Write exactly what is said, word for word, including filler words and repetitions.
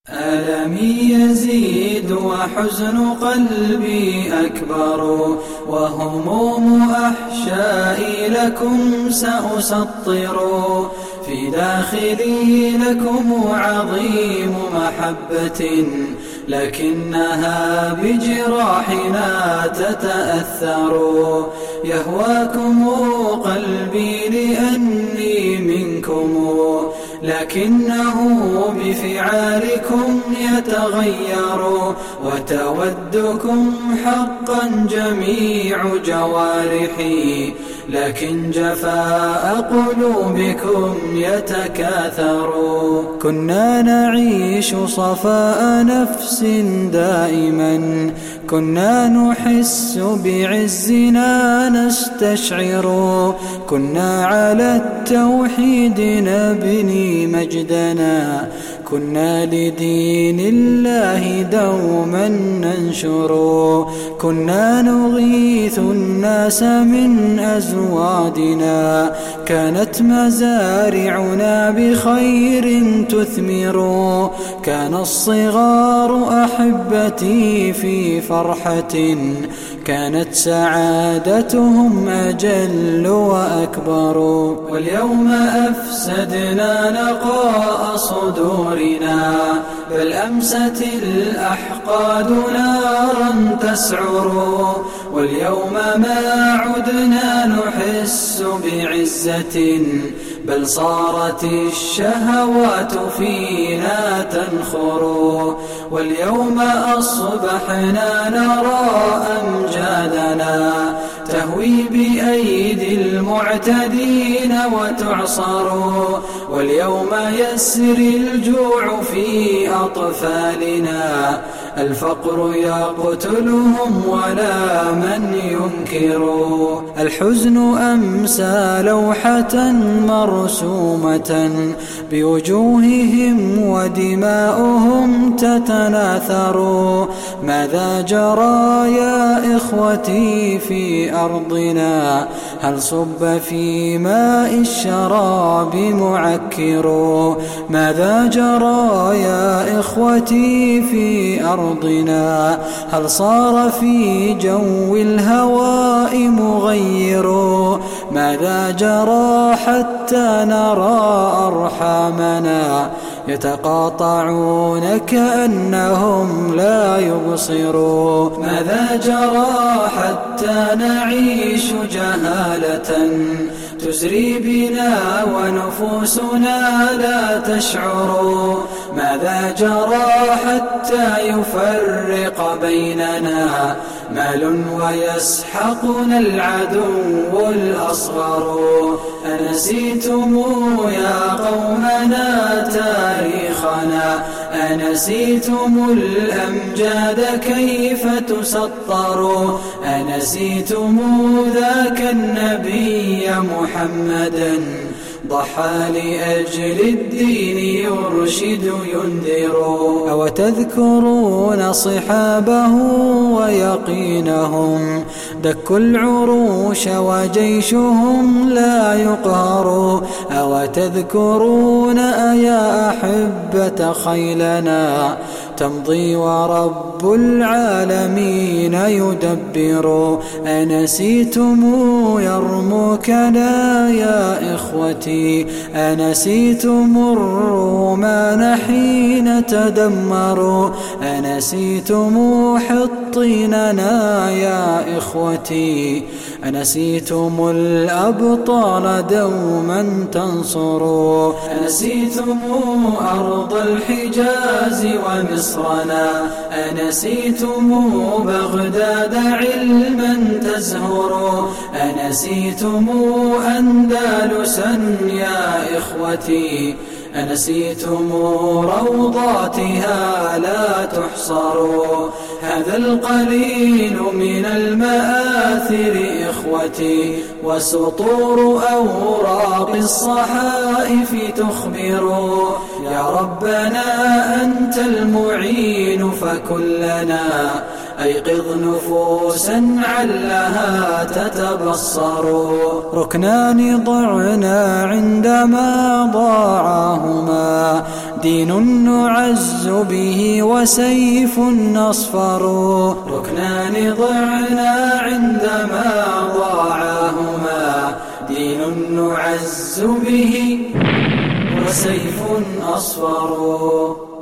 ألمي يزيد وحزن قلبي أكبر، وهموم أحشائي لكم سأسطر، في داخلي لكم عظيم محبة، لكنها بجراحنا تتأثر. يهواكم قلبي لأني منكم، لكنه بفعالكم يتغير، وتودكم حقا جميع جوارحي، لكن جفاء قلوبكم يتكاثر. كنا نعيش صفاء نفس دائما، كنا نحس بعزنا نستشعر، كنا على التوحيد نبني مجدنا، كنا لدين الله دوما ننشر، كنا نغيث الناس من أزوادنا، كانت مزارعنا بخير تثمر، كان الصغار أحبتي في فرحة، كانت سعادتهم أجل وأكبر. واليوم أفسدنا نقاء صدورنا، بل أمست الأحقاد نارا تسعر، واليوم ما عدنا نحس بعزة، بل صارت الشهوات فينا تنخر، واليوم أصبحنا نرى أمجادنا تهوي بأيدي المعتدين وتعصر، واليوم يسري الجوع في أطفالنا، الفقر يقتلهم ولا من ينكر. الحزن أمسى لوحة مرسومة بوجوههم ودماؤهم تتناثر، ماذا جرى يا إخوتي في أرضنا؟ هل صب في ماء الشراب معكر؟ ماذا جرى يا إخوتي في أرضنا؟ هل صار في جو الهواء مغير؟ ماذا جرى حتى نرى أرحامنا يتقاطعون كأنهم لا يبصرون؟ ماذا جرى حتى نعيش جهالة تسري بنا ونفوسنا لا تشعر؟ ماذا جرى حتى يفرق بيننا مال ويسحقنا العدو الأصغر؟ أنسيتم يا قومنا تاريخنا؟ أنسيتم الأمجاد كيف تسطر؟ أنسيتم ذاك النبي محمدا ضحى لأجل الدين يرشد ينذر؟ أو تذكرون صحابه ويقينهم دكوا العروش وجيشهم لا يقهر؟ أو تذكرون أيا أحبة خيلنا تمضي ورب العالمين يدبر؟ أنسيتم يرموكنا يا إخوتي؟ أنسيتم الرومان حين تدمروا؟ أنسيتم حطيننا يا إخوتي؟ أنسيتم الأبطال دوما تنصروا؟ أنسيتم أرض الحجاز ومصرنا؟ أنسيتم بغداد علما تزهر؟ أنسيتم أندلسا يا إخوتي؟ أنسيتم روضاتها لا تحصر؟ هذا القليل من المآثر إخوتي، وسطور أوراق الصحائف تخبر. يا ربنا أنت المعين فكلنا، أيقظ نفوسا علها تتبصر. ركنان ضعنا عندما ضاعهما دين نعز به وسيف أصفر، ركنان ضعنا عندما ضاعاهما، دين نعز به وسيف أصفر.